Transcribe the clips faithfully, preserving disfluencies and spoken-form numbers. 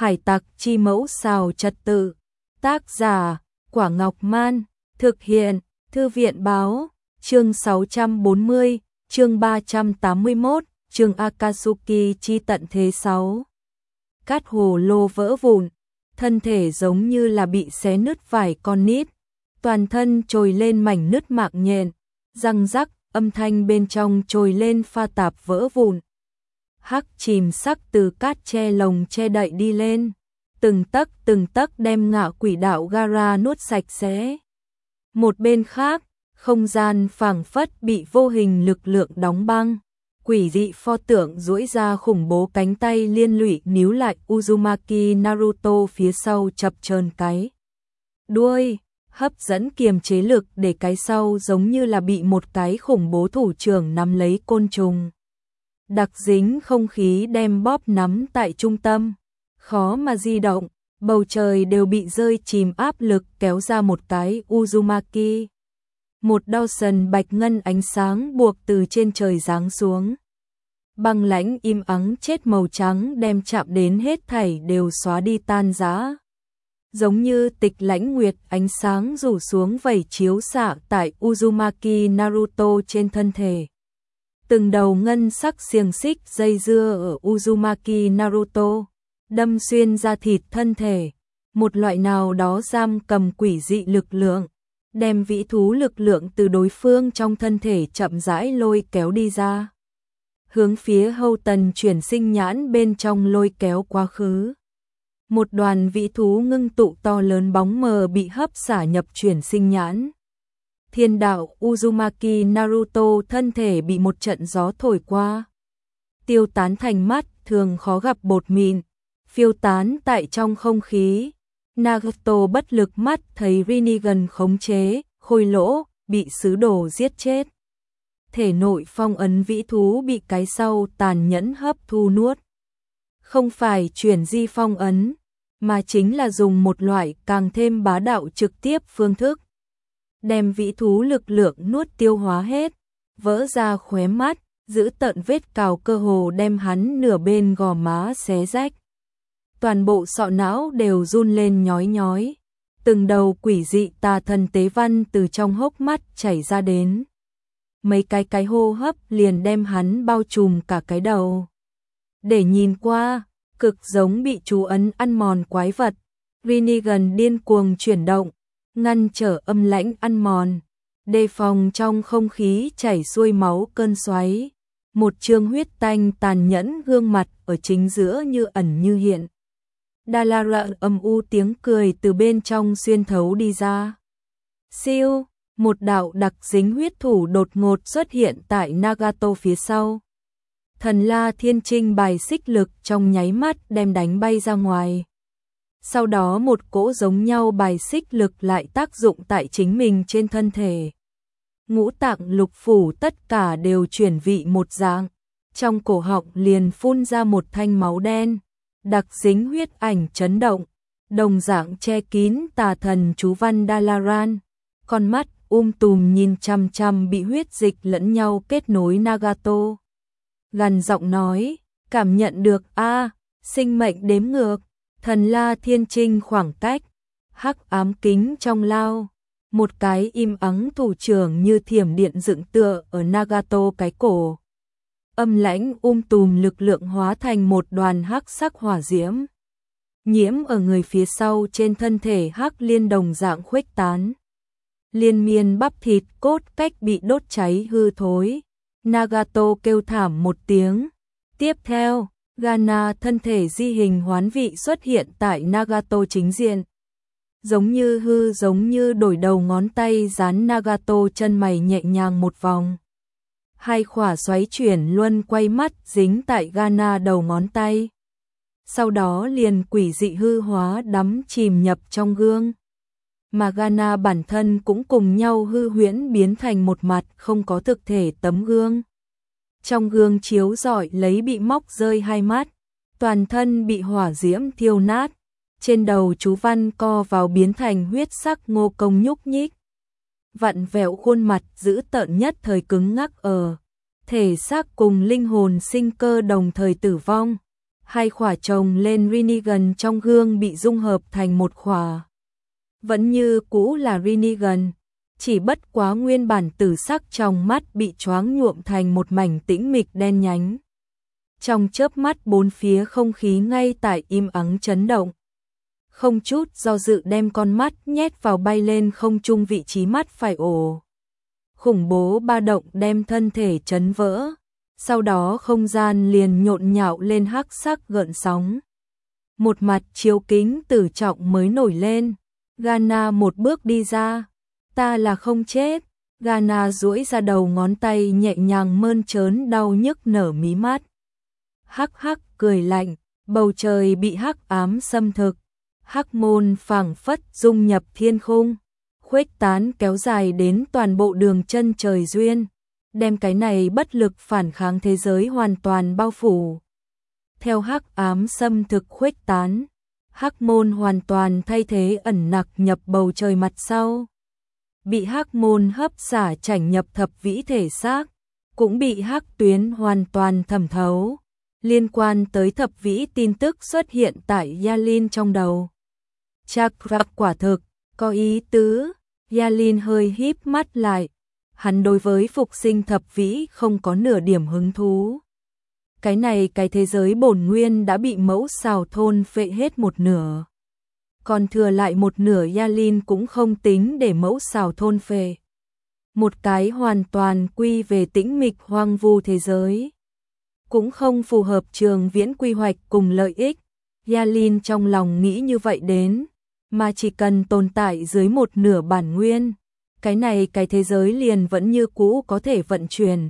Hải tặc chi mẫu xào trật tự. Tác giả, Quả Ngọc Man. Thực hiện, Thư viện báo. Chương sáu trăm bốn mươi, chương ba trăm tám mươi mốt, chương Akatsuki chi tận thế sáu. Cát hồ lô vỡ vụn, thân thể giống như là bị xé nứt vài con nít, toàn thân trồi lên mảnh nứt mạng nhện, răng rắc, âm thanh bên trong trồi lên pha tạp vỡ vụn. Hắc chìm sắc từ cát che lồng che đậy đi lên, từng tấc từng tấc đem ngạ quỷ đạo Gaara nuốt sạch sẽ. Một bên khác, không gian phảng phất bị vô hình lực lượng đóng băng, quỷ dị pho tượng duỗi ra khủng bố cánh tay liên lụy níu lại Uzumaki Naruto phía sau chập chờn cái đuôi, hấp dẫn kiềm chế lực để cái sau giống như là bị một cái khủng bố thủ trưởng nắm lấy côn trùng. Đặc dính không khí đem bóp nắm tại trung tâm, khó mà di động, bầu trời đều bị rơi chìm áp lực kéo ra một cái Uzumaki. Một đao sần bạch ngân ánh sáng buộc từ trên trời giáng xuống. Băng lãnh im ắng chết màu trắng đem chạm đến hết thảy đều xóa đi tan rã. Giống như tịch lãnh nguyệt ánh sáng rủ xuống vẩy chiếu xạ tại Uzumaki Naruto trên thân thể. Từng đầu ngân sắc xiềng xích dây dưa ở Uzumaki Naruto, đâm xuyên ra thịt thân thể, một loại nào đó giam cầm quỷ dị lực lượng, đem vĩ thú lực lượng từ đối phương trong thân thể chậm rãi lôi kéo đi ra. Hướng phía hâu tần chuyển sinh nhãn bên trong lôi kéo quá khứ. Một đoàn vĩ thú ngưng tụ to lớn bóng mờ bị hấp xả nhập chuyển sinh nhãn. Thiên đạo Uzumaki Naruto thân thể bị một trận gió thổi qua, tiêu tán thành mắt thường khó gặp bột mịn, phiêu tán tại trong không khí. Naruto bất lực mắt thấy Rinnegan khống chế, khôi lỗ, bị sứ đồ giết chết. Thể nội phong ấn vĩ thú bị cái sau tàn nhẫn hấp thu nuốt. Không phải chuyển di phong ấn, mà chính là dùng một loại càng thêm bá đạo trực tiếp phương thức. Đem vĩ thú lực lượng nuốt tiêu hóa hết, vỡ ra khóe mắt, giữ tận vết cào cơ hồ đem hắn nửa bên gò má xé rách. Toàn bộ sọ não đều run lên nhói nhói, từng đầu quỷ dị tà thần tế văn từ trong hốc mắt chảy ra đến. Mấy cái cái hô hấp liền đem hắn bao trùm cả cái đầu. Để nhìn qua, cực giống bị chú ấn ăn mòn quái vật. Rinnegan điên cuồng chuyển động, ngăn trở âm lãnh ăn mòn, đề phòng trong không khí chảy xuôi máu cơn xoáy. Một trương huyết tanh tàn nhẫn gương mặt ở chính giữa như ẩn như hiện. Dalara âm u tiếng cười từ bên trong xuyên thấu đi ra. Siêu, một đạo đặc dính huyết thủ đột ngột xuất hiện tại Nagato phía sau. Thần La Thiên Trinh bài xích lực trong nháy mắt đem đánh bay ra ngoài. Sau đó một cỗ giống nhau bài xích lực lại tác dụng tại chính mình trên thân thể. Ngũ tạng lục phủ tất cả đều chuyển vị một dạng, trong cổ họng liền phun ra một thanh máu đen, đặc dính huyết ảnh chấn động, đồng dạng che kín tà thần chú văn Dalaran, con mắt um tùm nhìn chăm chăm bị huyết dịch lẫn nhau kết nối Nagato. Gằn giọng nói, cảm nhận được a, sinh mệnh đếm ngược, thần La Thiên Trinh khoảng cách, hắc ám kính trong lao. Một cái im ắng thủ trưởng như thiểm điện dựng tựa ở Nagato cái cổ. Âm lãnh um tùm lực lượng hóa thành một đoàn hắc sắc hỏa diễm. Nhiễm ở người phía sau trên thân thể hắc liên đồng dạng khuếch tán. Liên miên bắp thịt cốt cách bị đốt cháy hư thối. Nagato kêu thảm một tiếng. Tiếp theo, Gaara thân thể di hình hoán vị xuất hiện tại Nagato chính diện. Giống như hư giống như đổi đầu ngón tay dán Nagato chân mày nhẹ nhàng một vòng. Hai khỏa xoáy chuyển luân quay mắt dính tại Gaara đầu ngón tay. Sau đó liền quỷ dị hư hóa đắm chìm nhập trong gương. Mà Gaara bản thân cũng cùng nhau hư huyễn biến thành một mặt không có thực thể tấm gương. Trong gương chiếu rọi lấy bị móc rơi hai mắt, toàn thân bị hỏa diễm thiêu nát. Trên đầu chú văn co vào biến thành huyết sắc ngô công nhúc nhích. Vặn vẹo khuôn mặt dữ tợn nhất thời cứng ngắc ở. Thể xác cùng linh hồn sinh cơ đồng thời tử vong. Hai khỏa chồng lên Rinnegan trong gương bị dung hợp thành một khỏa. Vẫn như cũ là Rinnegan, chỉ bất quá nguyên bản tử sắc trong mắt bị choáng nhuộm thành một mảnh tĩnh mịch đen nhánh. Trong chớp mắt bốn phía không khí ngay tại im ắng chấn động. Không chút do dự đem con mắt nhét vào bay lên không trung vị trí mắt phải ổ. Khủng bố ba động đem thân thể chấn vỡ. Sau đó không gian liền nhộn nhạo lên hắc sắc gợn sóng. Một mặt chiếu kính tử trọng mới nổi lên. Ghana một bước đi ra. Ta là không chết. Ghana duỗi ra đầu ngón tay nhẹ nhàng mơn trớn đau nhức nở mí mắt. Hắc hắc cười lạnh, bầu trời bị hắc ám xâm thực. Hắc môn phảng phất dung nhập thiên khung, khuếch tán kéo dài đến toàn bộ đường chân trời duyên, đem cái này bất lực phản kháng thế giới hoàn toàn bao phủ. Theo hắc ám xâm thực khuếch tán, hắc môn hoàn toàn thay thế ẩn nặc nhập bầu trời mặt sau. Bị hắc môn hấp xả chảnh nhập thập vĩ thể xác, cũng bị hắc tuyến hoàn toàn thẩm thấu. Liên quan tới thập vĩ tin tức xuất hiện tại Yalin trong đầu. Chắc quả thực, có ý tứ. Yalin hơi híp mắt lại. Hắn đối với phục sinh thập vĩ không có nửa điểm hứng thú. Cái này cái thế giới bổn nguyên đã bị mẫu xào thôn phệ hết một nửa. Còn thừa lại một nửa Yalin cũng không tính để mẫu xào thôn phệ. Một cái hoàn toàn quy về tĩnh mịch hoang vu thế giới. Cũng không phù hợp trường viễn quy hoạch cùng lợi ích. Yalin trong lòng nghĩ như vậy đến, mà chỉ cần tồn tại dưới một nửa bản nguyên, cái này cái thế giới liền vẫn như cũ có thể vận chuyển.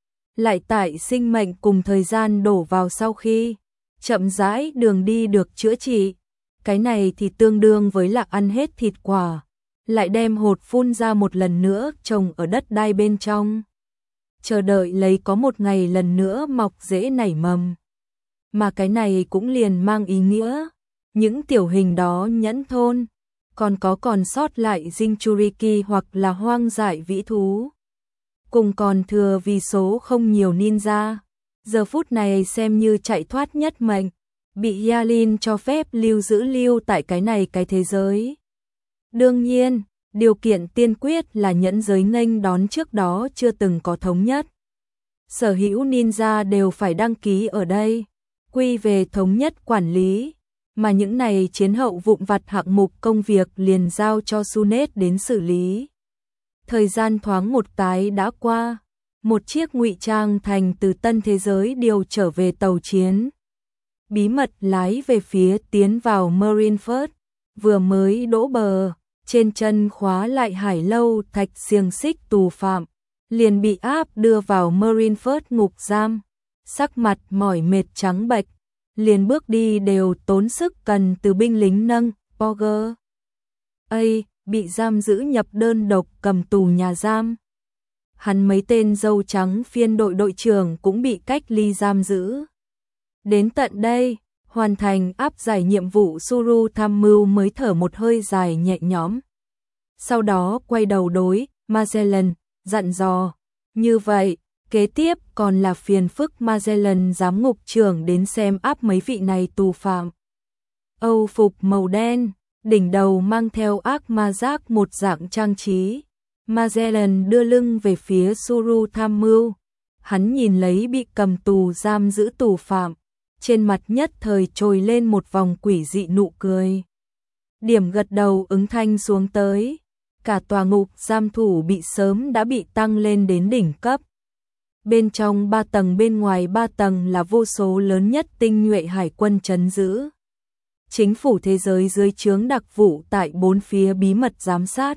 Lại tại sinh mệnh cùng thời gian đổ vào sau khi chậm rãi đường đi được chữa trị, cái này thì tương đương với là ăn hết thịt quả, lại đem hột phun ra một lần nữa trồng ở đất đai bên trong. Chờ đợi lấy có một ngày lần nữa mọc rễ nảy mầm. Mà cái này cũng liền mang ý nghĩa, những tiểu hình đó nhẫn thôn, còn có còn sót lại Jinchuriki hoặc là hoang dại vĩ thú. Cùng còn thừa vì số không nhiều ninja, giờ phút này xem như chạy thoát nhất mệnh, bị Yalin cho phép lưu giữ lưu tại cái này cái thế giới. Đương nhiên, điều kiện tiên quyết là nhẫn giới nghênh đón trước đó chưa từng có thống nhất. Sở hữu ninja đều phải đăng ký ở đây, quy về thống nhất quản lý, mà những này chiến hậu vụn vặt hạng mục công việc liền giao cho Sunet đến xử lý. Thời gian thoáng một cái đã qua, một chiếc ngụy trang thành từ tân thế giới điều trở về tàu chiến. Bí mật lái về phía tiến vào Marineford, vừa mới đỗ bờ, trên chân khóa lại hải lâu thạch xiềng xích tù phạm, liền bị áp đưa vào Marineford ngục giam, sắc mặt mỏi mệt trắng bệch, liền bước đi đều tốn sức cần từ binh lính nâng, Porger. A, bị giam giữ nhập đơn độc cầm tù nhà giam. Hắn mấy tên dâu trắng phiên đội đội trưởng cũng bị cách ly giam giữ. Đến tận đây, hoàn thành áp giải nhiệm vụ Suru tham mưu mới thở một hơi dài nhẹ nhõm. Sau đó quay đầu đối Magellan, dặn dò, như vậy, kế tiếp còn là phiền phức Magellan giám ngục trưởng đến xem áp mấy vị này tù phạm. Âu phục màu đen, đỉnh đầu mang theo ác ma giác một dạng trang trí. Magellan đưa lưng về phía Suru tham mưu. Hắn nhìn lấy bị cầm tù giam giữ tù phạm, trên mặt nhất thời trồi lên một vòng quỷ dị nụ cười. Điểm gật đầu ứng thanh xuống tới. Cả tòa ngục giam thủ bị sớm đã bị tăng lên đến đỉnh cấp. Bên trong ba tầng bên ngoài ba tầng là vô số lớn nhất tinh nhuệ hải quân trấn giữ. Chính phủ thế giới dưới trướng đặc vụ tại bốn phía bí mật giám sát.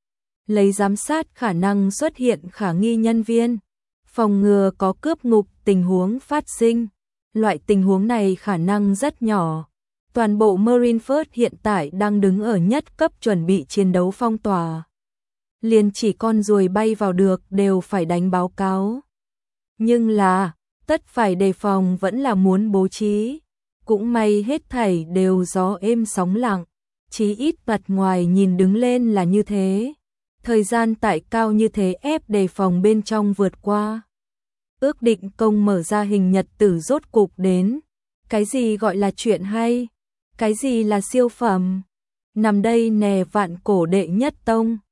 Lấy giám sát khả năng xuất hiện khả nghi nhân viên, phòng ngừa có cướp ngục tình huống phát sinh. Loại tình huống này khả năng rất nhỏ. Toàn bộ Marineford hiện tại đang đứng ở nhất cấp chuẩn bị chiến đấu phong tỏa. Liền chỉ con ruồi bay vào được đều phải đánh báo cáo. Nhưng là, tất phải đề phòng vẫn là muốn bố trí. Cũng may hết thảy đều gió êm sóng lặng. Chí ít mặt ngoài nhìn đứng lên là như thế. Thời gian tại cao như thế ép đề phòng bên trong vượt qua. Ước định công mở ra hình nhật tử rốt cục đến. Cái gì gọi là chuyện hay? Cái gì là siêu phẩm? Nằm đây nè vạn cổ đệ nhất tông.